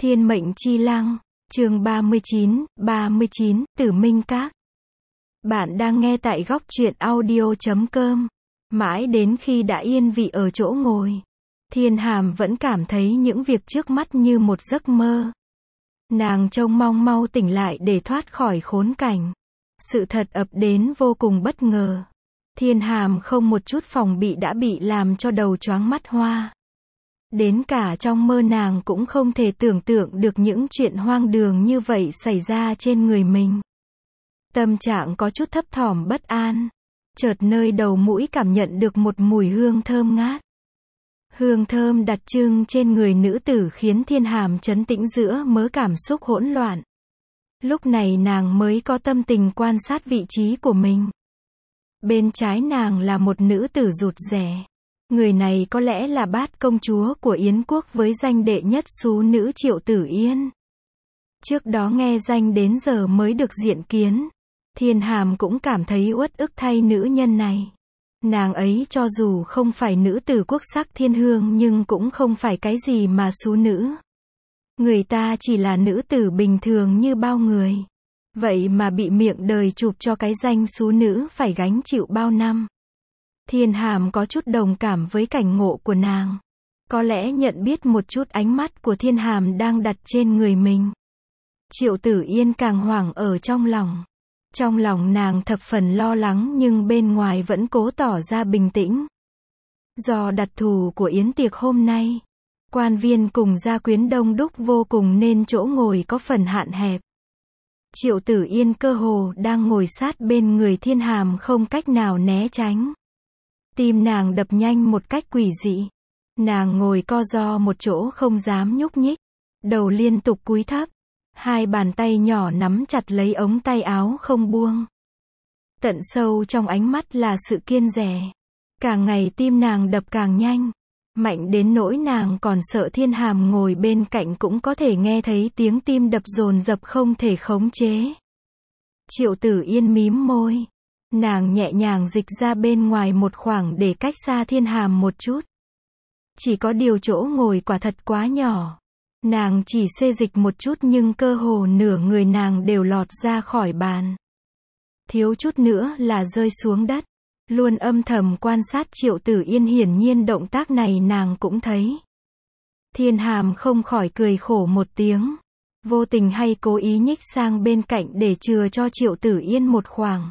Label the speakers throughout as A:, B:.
A: Thiên mệnh chi lăng, chương 39, Tử Minh Các. Bạn đang nghe tại góc truyện audio.com. Mãi đến khi đã yên vị ở chỗ ngồi, Thiên Hàm vẫn cảm thấy những việc trước mắt như một giấc mơ. Nàng trông mong mau tỉnh lại để thoát khỏi khốn cảnh. Sự thật ập đến vô cùng bất ngờ. Thiên Hàm không một chút phòng bị đã bị làm cho đầu choáng mắt hoa. Đến cả trong mơ nàng cũng không thể tưởng tượng được những chuyện hoang đường như vậy xảy ra trên người mình. Tâm trạng có chút thấp thỏm bất an. Chợt nơi đầu mũi cảm nhận được một mùi hương thơm ngát. Hương thơm đặc trưng trên người nữ tử khiến Thiên Hàm trấn tĩnh giữa mớ cảm xúc hỗn loạn. Lúc này nàng mới có tâm tình quan sát vị trí của mình. Bên trái nàng là một nữ tử rụt rè. Người này có lẽ là Bát công chúa của Yến quốc với danh đệ nhất xú nữ Triệu Tử Yên. Trước đó nghe danh đến giờ mới được diện kiến. Thiên Hàm cũng cảm thấy uất ức thay nữ nhân này. Nàng ấy cho dù không phải nữ tử quốc sắc thiên hương nhưng cũng không phải cái gì mà xú nữ. Người ta chỉ là nữ tử bình thường như bao người. Vậy mà bị miệng đời chụp cho cái danh xú nữ phải gánh chịu bao năm. Thiên Hàm có chút đồng cảm với cảnh ngộ của nàng. Có lẽ nhận biết một chút ánh mắt của Thiên Hàm đang đặt trên người mình. Triệu Tử Yên càng hoảng ở trong lòng. Trong lòng nàng thập phần lo lắng nhưng bên ngoài vẫn cố tỏ ra bình tĩnh. Do đặc thù của yến tiệc hôm nay, quan viên cùng gia quyến đông đúc vô cùng nên chỗ ngồi có phần hạn hẹp. Triệu Tử Yên cơ hồ đang ngồi sát bên người Thiên Hàm không cách nào né tránh. Tim nàng đập nhanh một cách quỷ dị. Nàng ngồi co ro một chỗ không dám nhúc nhích. Đầu liên tục cúi thấp. Hai bàn tay nhỏ nắm chặt lấy ống tay áo không buông. Tận sâu trong ánh mắt là sự kiêng dè. Càng ngày tim nàng đập càng nhanh. Mạnh đến nỗi nàng còn sợ Thiên Hàm ngồi bên cạnh cũng có thể nghe thấy tiếng tim đập dồn dập không thể khống chế. Triệu Tử Yên mím môi. Nàng nhẹ nhàng dịch ra bên ngoài một khoảng để cách xa Thiên Hàm một chút. Chỉ có điều chỗ ngồi quả thật quá nhỏ. Nàng chỉ xê dịch một chút nhưng cơ hồ nửa người nàng đều lọt ra khỏi bàn. Thiếu chút nữa là rơi xuống đất. Luôn âm thầm quan sát Triệu Tử Yên hiển nhiên động tác này nàng cũng thấy. Thiên Hàm không khỏi cười khổ một tiếng. Vô tình hay cố ý nhích sang bên cạnh để chừa cho Triệu Tử Yên một khoảng.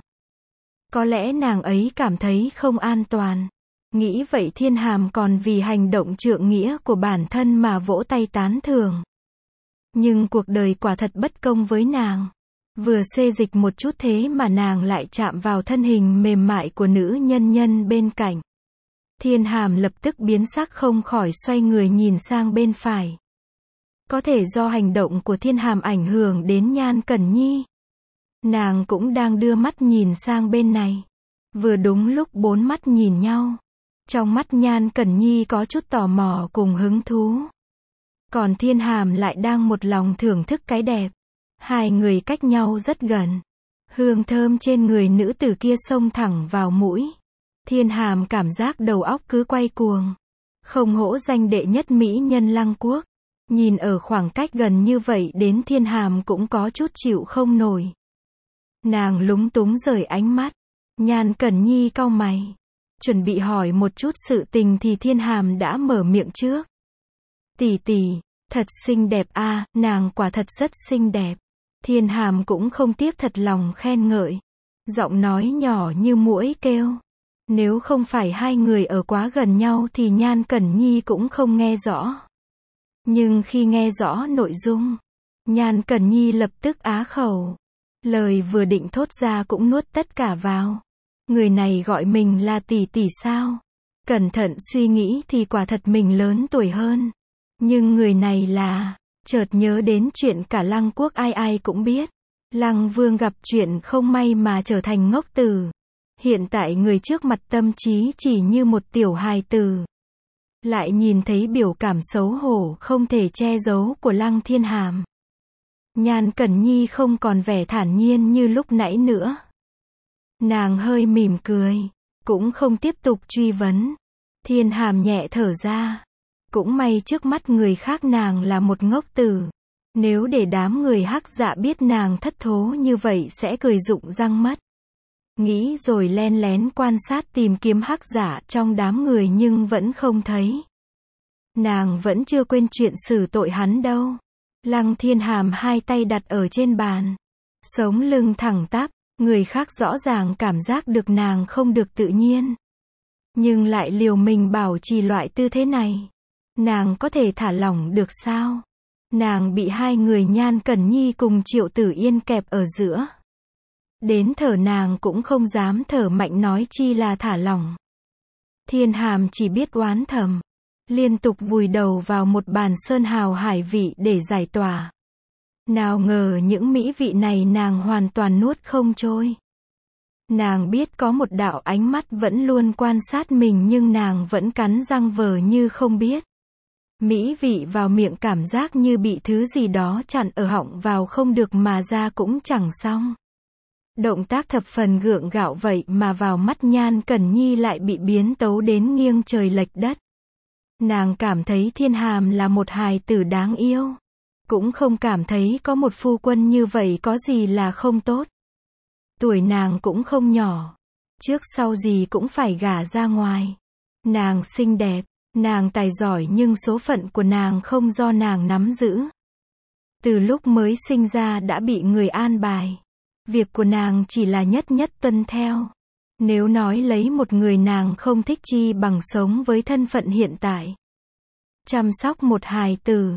A: Có lẽ nàng ấy cảm thấy không an toàn. Nghĩ vậy Thiên Hàm còn vì hành động trượng nghĩa của bản thân mà vỗ tay tán thưởng. Nhưng cuộc đời quả thật bất công với nàng. Vừa xê dịch một chút thế mà nàng lại chạm vào thân hình mềm mại của nữ nhân nhân bên cạnh. Thiên Hàm lập tức biến sắc không khỏi xoay người nhìn sang bên phải. Có thể do hành động của Thiên Hàm ảnh hưởng đến Nhan Cẩn Nhi. Nàng cũng đang đưa mắt nhìn sang bên này. Vừa đúng lúc bốn mắt nhìn nhau. Trong mắt Nhan Cẩn Nhi có chút tò mò cùng hứng thú. Còn Thiên Hàm lại đang một lòng thưởng thức cái đẹp. Hai người cách nhau rất gần. Hương thơm trên người nữ tử kia xông thẳng vào mũi. Thiên Hàm cảm giác đầu óc cứ quay cuồng. Không hổ danh đệ nhất mỹ nhân Lăng Quốc. Nhìn ở khoảng cách gần như vậy đến Thiên Hàm cũng có chút chịu không nổi. Nàng lúng túng rời ánh mắt. Nhan Cẩn Nhi cau mày. Chuẩn bị hỏi một chút sự tình thì Thiên Hàm đã mở miệng trước. Tỷ tỷ, thật xinh đẹp a, nàng quả thật rất xinh đẹp. Thiên Hàm cũng không tiếc thật lòng khen ngợi. Giọng nói nhỏ như muỗi kêu. Nếu không phải hai người ở quá gần nhau thì Nhan Cẩn Nhi cũng không nghe rõ. Nhưng khi nghe rõ nội dung, Nhan Cẩn Nhi lập tức á khẩu. Lời vừa định thốt ra cũng nuốt tất cả vào. Người này gọi mình là tỷ tỷ sao? Cẩn thận suy nghĩ thì quả thật mình lớn tuổi hơn. Nhưng người này là... Chợt nhớ đến chuyện cả Lăng Quốc ai ai cũng biết. Lăng Vương gặp chuyện không may mà trở thành ngốc tử. Hiện tại người trước mặt tâm trí chỉ như một tiểu hài tử. Lại nhìn thấy biểu cảm xấu hổ không thể che giấu của Lăng Thiên Hàm. Nhan Cẩn Nhi không còn vẻ thản nhiên như lúc nãy nữa. Nàng hơi mỉm cười, cũng không tiếp tục truy vấn. Thiên Hàm nhẹ thở ra. Cũng may trước mắt người khác nàng là một ngốc tử. Nếu để đám người Hắc Dạ biết nàng thất thố như vậy sẽ cười rụng răng mất. Nghĩ rồi len lén quan sát tìm kiếm Hắc Dạ trong đám người nhưng vẫn không thấy. Nàng vẫn chưa quên chuyện xử tội hắn đâu. Lăng Thiên Hàm hai tay đặt ở trên bàn, sống lưng thẳng tắp, người khác rõ ràng cảm giác được nàng không được tự nhiên. Nhưng lại liều mình bảo trì loại tư thế này. Nàng có thể thả lỏng được sao? Nàng bị hai người Nhan Cẩn Nhi cùng Triệu Tử Yên kẹp ở giữa. Đến thở nàng cũng không dám thở mạnh nói chi là thả lỏng. Thiên Hàm chỉ biết oán thầm, liên tục vùi đầu vào một bàn sơn hào hải vị để giải tỏa. Nào ngờ những mỹ vị này nàng hoàn toàn nuốt không trôi. Nàng biết có một đạo ánh mắt vẫn luôn quan sát mình nhưng nàng vẫn cắn răng vờ như không biết. Mỹ vị vào miệng cảm giác như bị thứ gì đó chặn ở họng vào không được mà ra cũng chẳng xong. Động tác thập phần gượng gạo vậy mà vào mắt Nhan Cẩn Nhi lại bị biến tấu đến nghiêng trời lệch đất. Nàng cảm thấy Thiên Hàm là một hài tử đáng yêu. Cũng không cảm thấy có một phu quân như vậy có gì là không tốt. Tuổi nàng cũng không nhỏ. Trước sau gì cũng phải gả ra ngoài. Nàng xinh đẹp, nàng tài giỏi nhưng số phận của nàng không do nàng nắm giữ. Từ lúc mới sinh ra đã bị người an bài. Việc của nàng chỉ là nhất nhất tuân theo. Nếu nói lấy một người nàng không thích chi bằng sống với thân phận hiện tại. Chăm sóc một hài tử.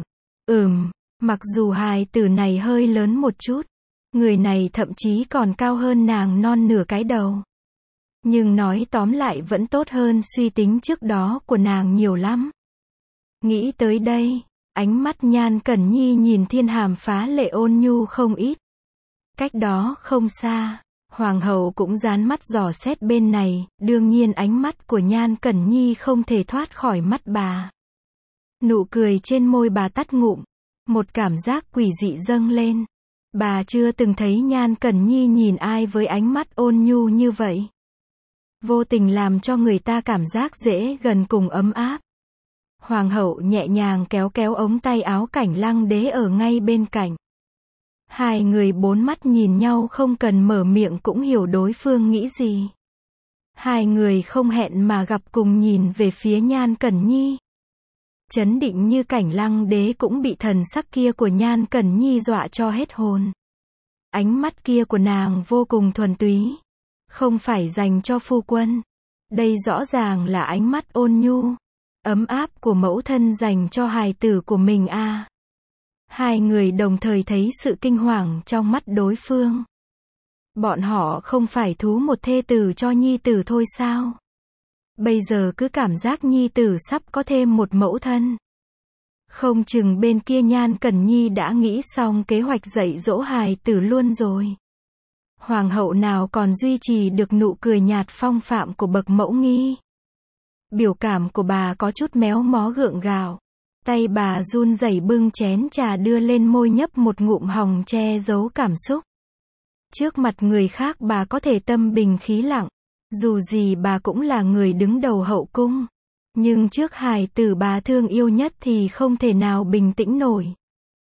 A: Mặc dù hài tử này hơi lớn một chút. Người này thậm chí còn cao hơn nàng non nửa cái đầu. Nhưng nói tóm lại vẫn tốt hơn suy tính trước đó của nàng nhiều lắm. Nghĩ tới đây, ánh mắt Nhan Cẩn Nhi nhìn Thiên Hàm phá lệ ôn nhu không ít. Cách đó không xa, Hoàng hậu cũng dán mắt dò xét bên này, đương nhiên ánh mắt của Nhan Cẩn Nhi không thể thoát khỏi mắt bà. Nụ cười trên môi bà tắt ngụm, một cảm giác quỷ dị dâng lên. Bà chưa từng thấy Nhan Cẩn Nhi nhìn ai với ánh mắt ôn nhu như vậy. Vô tình làm cho người ta cảm giác dễ gần cùng ấm áp. Hoàng hậu nhẹ nhàng kéo kéo ống tay áo Cảnh Lăng Đế ở ngay bên cạnh. Hai người bốn mắt nhìn nhau không cần mở miệng cũng hiểu đối phương nghĩ gì. Hai người không hẹn mà gặp cùng nhìn về phía Nhan Cẩn Nhi. Chấn định như Cảnh Lăng Đế cũng bị thần sắc kia của Nhan Cẩn Nhi dọa cho hết hồn. Ánh mắt kia của nàng vô cùng thuần túy. Không phải dành cho phu quân. Đây rõ ràng là ánh mắt ôn nhu, ấm áp của mẫu thân dành cho hài tử của mình a. Hai người đồng thời thấy sự kinh hoàng trong mắt đối phương. Bọn họ không phải thú một thê tử cho nhi tử thôi sao? Bây giờ cứ cảm giác nhi tử sắp có thêm một mẫu thân. Không chừng bên kia Nhan Cẩn Nhi đã nghĩ xong kế hoạch dạy dỗ hài tử luôn rồi. Hoàng hậu nào còn duy trì được nụ cười nhạt phong phạm của bậc mẫu nghi. Biểu cảm của bà có chút méo mó gượng gạo. Tay bà run rẩy bưng chén trà đưa lên môi nhấp một ngụm hồng che giấu cảm xúc. Trước mặt người khác bà có thể tâm bình khí lặng. Dù gì bà cũng là người đứng đầu hậu cung. Nhưng trước hài tử bà thương yêu nhất thì không thể nào bình tĩnh nổi.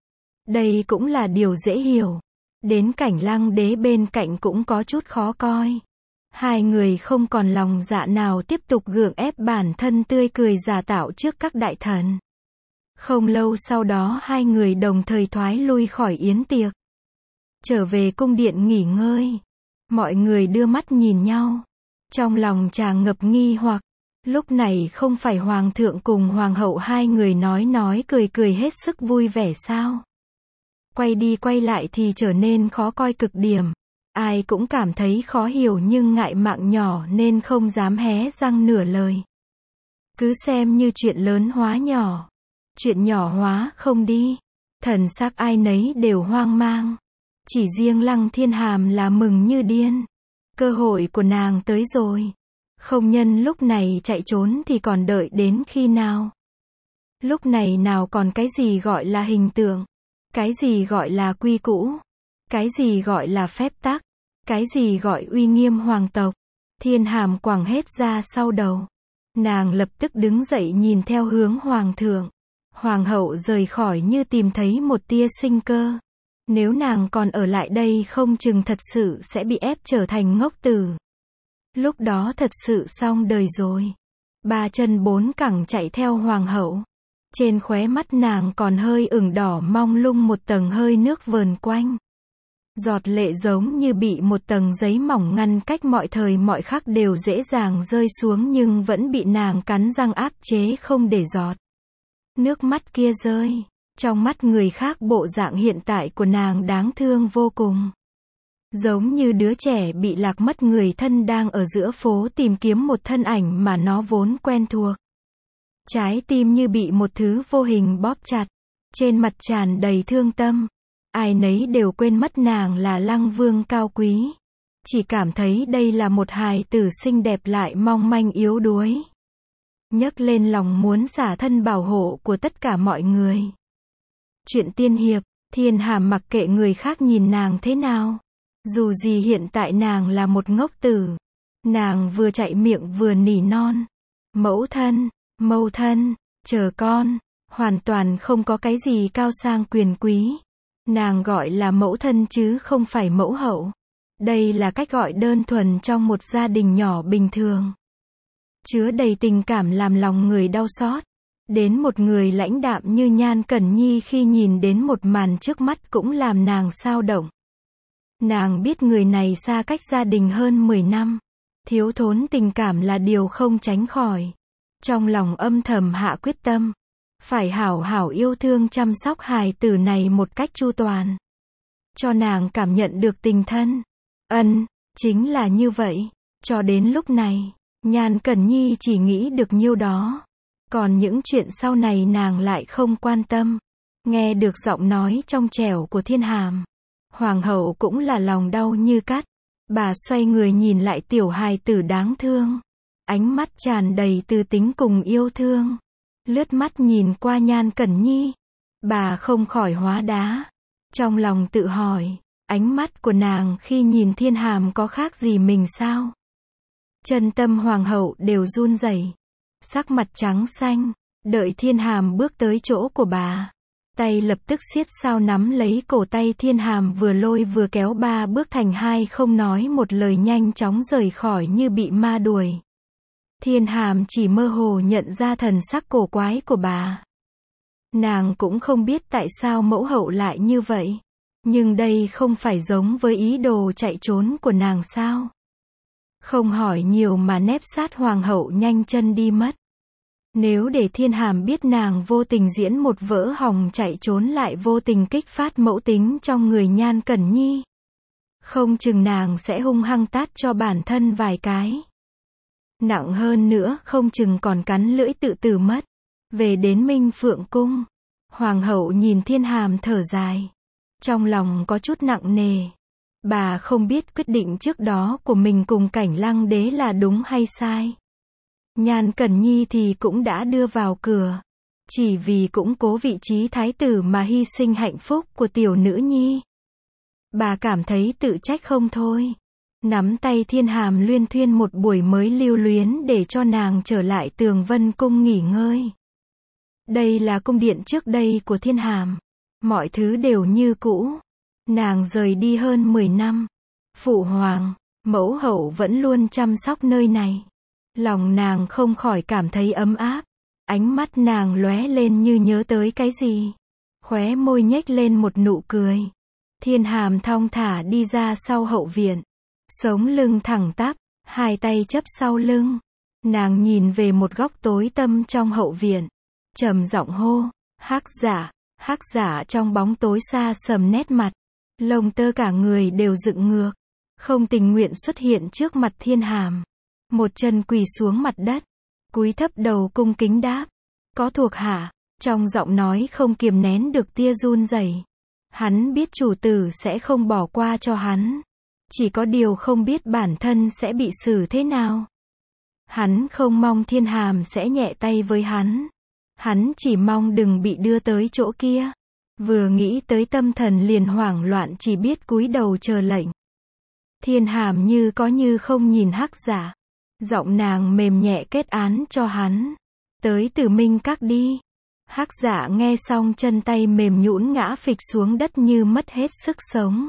A: Đây cũng là điều dễ hiểu. Đến Cảnh Lăng Đế bên cạnh cũng có chút khó coi. Hai người không còn lòng dạ nào tiếp tục gượng ép bản thân tươi cười giả tạo trước các đại thần. Không lâu sau đó hai người đồng thời thoái lui khỏi yến tiệc. Trở về cung điện nghỉ ngơi. Mọi người đưa mắt nhìn nhau. Trong lòng tràn ngập nghi hoặc. Lúc này không phải hoàng thượng cùng hoàng hậu hai người nói cười cười hết sức vui vẻ sao? Quay đi quay lại thì trở nên khó coi cực điểm. Ai cũng cảm thấy khó hiểu nhưng ngại mạng nhỏ nên không dám hé răng nửa lời. Cứ xem như chuyện lớn hóa nhỏ. Chuyện nhỏ hóa không đi. Thần sắc ai nấy đều hoang mang. Chỉ riêng Lăng Thiên Hàm là mừng như điên. Cơ hội của nàng tới rồi. Không nhân lúc này chạy trốn thì còn đợi đến khi nào? Lúc này nào còn cái gì gọi là hình tượng? Cái gì gọi là quy củ? Cái gì gọi là phép tắc? Cái gì gọi uy nghiêm hoàng tộc? Thiên Hàm quẳng hết ra sau đầu. Nàng lập tức đứng dậy nhìn theo hướng hoàng thượng. Hoàng hậu rời khỏi như tìm thấy một tia sinh cơ. Nếu nàng còn ở lại đây không chừng thật sự sẽ bị ép trở thành ngốc tử. Lúc đó thật sự xong đời rồi. Ba chân bốn cẳng chạy theo hoàng hậu. Trên khóe mắt nàng còn hơi ửng đỏ mong lung một tầng hơi nước vờn quanh. Giọt lệ giống như bị một tầng giấy mỏng ngăn cách mọi thời mọi khắc đều dễ dàng rơi xuống nhưng vẫn bị nàng cắn răng áp chế không để giọt. Nước mắt kia rơi. Trong mắt người khác bộ dạng hiện tại của nàng đáng thương vô cùng. Giống như đứa trẻ bị lạc mất người thân đang ở giữa phố tìm kiếm một thân ảnh mà nó vốn quen thuộc. Trái tim như bị một thứ vô hình bóp chặt. Trên mặt tràn đầy thương tâm. Ai nấy đều quên mất nàng là Lăng Vương cao quý. Chỉ cảm thấy đây là một hài tử xinh đẹp lại mong manh yếu đuối. Nhấc lên lòng muốn xả thân bảo hộ của tất cả mọi người. Chuyện tiên hiệp, Thiên Hàm mặc kệ người khác nhìn nàng thế nào. Dù gì hiện tại nàng là một ngốc tử. Nàng vừa chạy miệng vừa nỉ non. Mẫu thân, mẫu thân, chờ con. Hoàn toàn không có cái gì cao sang quyền quý. Nàng gọi là mẫu thân chứ không phải mẫu hậu. Đây là cách gọi đơn thuần trong một gia đình nhỏ bình thường. Chứa đầy tình cảm làm lòng người đau xót. Đến một người lãnh đạm như Nhan Cẩn Nhi khi nhìn đến một màn trước mắt cũng làm nàng xao động. Nàng biết người này xa cách gia đình hơn 10 năm. Thiếu thốn tình cảm là điều không tránh khỏi. Trong lòng âm thầm hạ quyết tâm. Phải hảo hảo yêu thương chăm sóc hài tử này một cách chu toàn. Cho nàng cảm nhận được tình thân. Chính là như vậy. Cho đến lúc này, Nhan Cẩn Nhi chỉ nghĩ được nhiêu đó. Còn những chuyện sau này nàng lại không quan tâm. Nghe được giọng nói trong trẻo của Thiên Hàm. Hoàng hậu cũng là lòng đau như cắt. Bà xoay người nhìn lại tiểu hài tử đáng thương. Ánh mắt tràn đầy từ tính cùng yêu thương. Lướt mắt nhìn qua Nhan Cẩn Nhi. Bà không khỏi hóa đá. Trong lòng tự hỏi, ánh mắt của nàng khi nhìn Thiên Hàm có khác gì mình sao? Chân tâm hoàng hậu đều run rẩy. Sắc mặt trắng xanh. Đợi Thiên Hàm bước tới chỗ của bà. Tay lập tức siết sao nắm lấy cổ tay Thiên Hàm vừa lôi vừa kéo ba bước thành hai không nói một lời nhanh chóng rời khỏi như bị ma đuổi. Thiên Hàm chỉ mơ hồ nhận ra thần sắc cổ quái của bà. Nàng cũng không biết tại sao mẫu hậu lại như vậy. Nhưng đây không phải giống với ý đồ chạy trốn của nàng sao? Không hỏi nhiều mà nép sát hoàng hậu nhanh chân đi mất. Nếu để Thiên Hàm biết nàng vô tình diễn một vỡ hòng chạy trốn lại vô tình kích phát mẫu tính trong người Nhan Cẩn Nhi. Không chừng nàng sẽ hung hăng tát cho bản thân vài cái. Nặng hơn nữa không chừng còn cắn lưỡi tự tử mất. Về đến Minh Phượng Cung. Hoàng hậu nhìn Thiên Hàm thở dài. Trong lòng có chút nặng nề. Bà không biết quyết định trước đó của mình cùng Cảnh Lăng Đế là đúng hay sai. Nhan Cẩn Nhi thì cũng đã đưa vào cửa. Chỉ vì củng cố vị trí thái tử mà hy sinh hạnh phúc của tiểu nữ nhi. Bà cảm thấy tự trách không thôi. Nắm tay Thiên Hàm luyên thuyên một buổi mới lưu luyến để cho nàng trở lại Tường Vân Cung nghỉ ngơi. Đây là cung điện trước đây của Thiên Hàm. Mọi thứ đều như cũ. Nàng rời đi hơn 10 năm. Phụ hoàng, mẫu hậu vẫn luôn chăm sóc nơi này. Lòng nàng không khỏi cảm thấy ấm áp. Ánh mắt nàng lóe lên như nhớ tới cái gì. Khóe môi nhếch lên một nụ cười. Thiên Hàm thong thả đi ra sau hậu viện. Sống lưng thẳng tắp, hai tay chấp sau lưng. Nàng nhìn về một góc tối tăm trong hậu viện. Trầm giọng hô, Hắc giả trong bóng tối xa sầm nét mặt. Lông tơ cả người đều dựng ngược. Không tình nguyện xuất hiện trước mặt Thiên Hàm. Một chân quỳ xuống mặt đất. Cúi thấp đầu cung kính đáp. Có thuộc hạ. Trong giọng nói không kiềm nén được tia run rẩy. Hắn biết chủ tử sẽ không bỏ qua cho hắn. Chỉ có điều không biết bản thân sẽ bị xử thế nào. Hắn không mong Thiên Hàm sẽ nhẹ tay với hắn. Hắn chỉ mong đừng bị đưa tới chỗ kia. Vừa nghĩ tới tâm thần liền hoảng loạn chỉ biết cúi đầu chờ lệnh. Thiên Hàm như có như không nhìn Hắc giả. Giọng nàng mềm nhẹ kết án cho hắn. Tới Tử Minh Các đi. Hắc Dạ nghe xong chân tay mềm nhũn ngã phịch xuống đất như mất hết sức sống.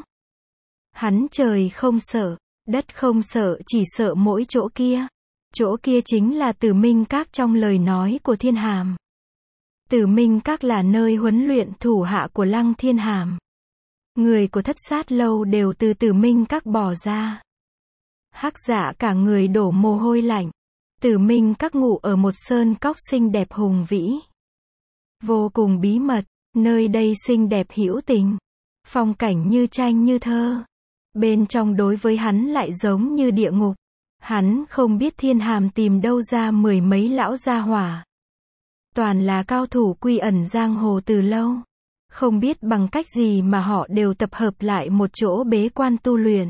A: Hắn trời không sợ, đất không sợ, chỉ sợ mỗi chỗ kia. Chỗ kia chính là Tử Minh Các trong lời nói của Thiên Hàm. Tử Minh Các là nơi huấn luyện thủ hạ của Lăng Thiên Hàm. Người của Thất Sát Lâu đều từ Tử Minh Các bỏ ra. Hắc Dạ cả người đổ mồ hôi lạnh. Tử Minh Các ngủ ở một sơn cốc xinh đẹp hùng vĩ. Vô cùng bí mật, nơi đây xinh đẹp hữu tình. Phong cảnh như tranh như thơ. Bên trong đối với hắn lại giống như địa ngục. Hắn không biết Thiên Hàm tìm đâu ra mười mấy lão gia hỏa. Toàn là cao thủ quy ẩn giang hồ từ lâu. Không biết bằng cách gì mà họ đều tập hợp lại một chỗ bế quan tu luyện.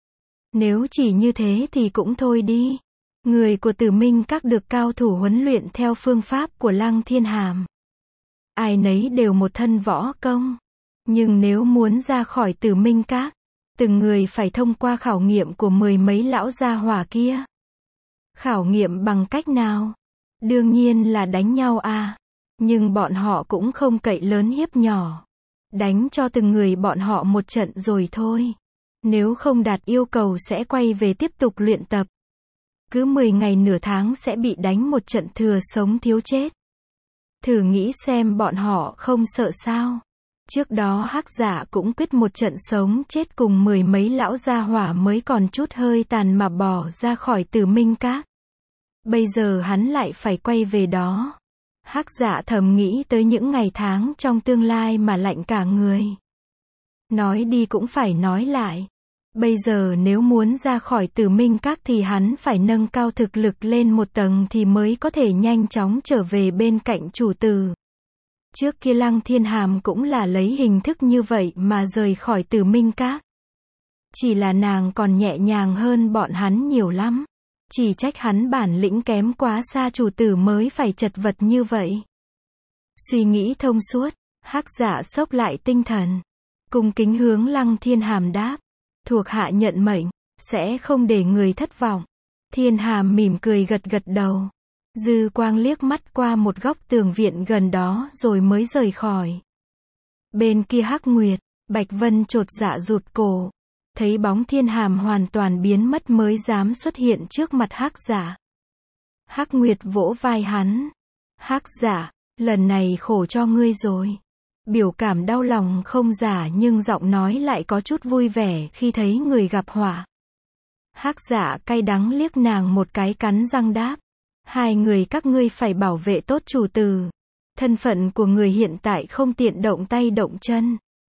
A: Nếu chỉ như thế thì cũng thôi đi. Người của Tử Minh Các được cao thủ huấn luyện theo phương pháp của Lăng Thiên Hàm. Ai nấy đều một thân võ công. Nhưng nếu muốn ra khỏi Tử Minh Các, từng người phải thông qua khảo nghiệm của mười mấy lão gia hỏa kia. Khảo nghiệm bằng cách nào? Đương nhiên là đánh nhau à. Nhưng bọn họ cũng không cậy lớn hiếp nhỏ. Đánh cho từng người bọn họ một trận rồi thôi. Nếu không đạt yêu cầu sẽ quay về tiếp tục luyện tập. Cứ 10 ngày nửa tháng sẽ bị đánh một trận thừa sống thiếu chết. Thử nghĩ xem bọn họ không sợ sao. Trước đó Hắc Dạ cũng quyết một trận sống chết cùng mười mấy lão gia hỏa mới còn chút hơi tàn mà bỏ ra khỏi Tử Minh Các. Bây giờ hắn lại phải quay về đó. Hắc Dạ thầm nghĩ tới những ngày tháng trong tương lai mà lạnh cả người. Nói đi cũng phải nói lại. Bây giờ nếu muốn ra khỏi Tử Minh Các thì hắn phải nâng cao thực lực lên một tầng thì mới có thể nhanh chóng trở về bên cạnh chủ tử. Trước kia Lăng Thiên Hàm cũng là lấy hình thức như vậy mà rời khỏi Tử Minh Các. Chỉ là nàng còn nhẹ nhàng hơn bọn hắn nhiều lắm. Chỉ trách hắn bản lĩnh kém quá xa chủ tử mới phải chật vật như vậy. Suy nghĩ thông suốt, Hắc Dạ xốc lại tinh thần. Cung kính hướng Lăng Thiên Hàm đáp. Thuộc hạ nhận mệnh, sẽ không để người thất vọng. Thiên Hàm mỉm cười gật gật đầu. Dư quang liếc mắt qua một góc tường viện gần đó rồi mới rời khỏi. Bên kia Hắc Nguyệt, Bạch Vân chột dạ rụt cổ. Thấy bóng Thiên Hàm hoàn toàn biến mất mới dám xuất hiện trước mặt Hắc Dạ. Hắc Nguyệt vỗ vai hắn. Hắc Dạ, lần này khổ cho ngươi rồi. Biểu cảm đau lòng không giả nhưng giọng nói lại có chút vui vẻ khi thấy người gặp họa. Hắc Dạ cay đắng liếc nàng một cái cắn răng đáp. Hai người các ngươi phải bảo vệ tốt chủ tử. Thân phận của người hiện tại không tiện động tay động chân.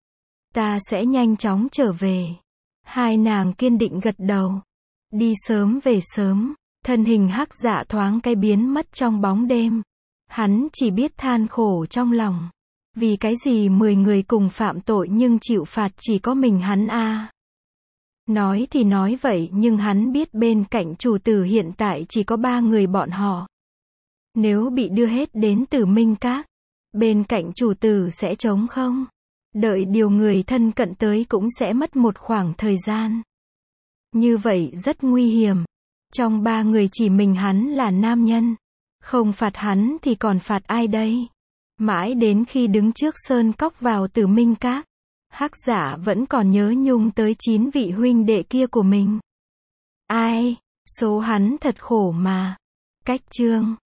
A: Ta sẽ nhanh chóng trở về. Hai nàng kiên định gật đầu. Đi sớm về sớm. Thân hình Hắc Dạ thoáng cái biến mất trong bóng đêm. Hắn chỉ biết than khổ trong lòng. Vì cái gì 10 người cùng phạm tội nhưng chịu phạt chỉ có mình hắn a? Nói thì nói vậy nhưng hắn biết bên cạnh chủ tử hiện tại chỉ có 3 người bọn họ. Nếu bị đưa hết đến Tử Minh Các, bên cạnh chủ tử sẽ trống không? Đợi điều người thân cận tới cũng sẽ mất một khoảng thời gian. Như vậy rất nguy hiểm. Trong 3 người chỉ mình hắn là nam nhân. Không phạt hắn thì còn phạt ai đây? Mãi đến khi đứng trước sơn cốc vào Tử Minh Các, Hắc Dạ vẫn còn nhớ nhung tới 9 vị huynh đệ kia của mình. Ai, số hắn thật khổ mà. Cách chương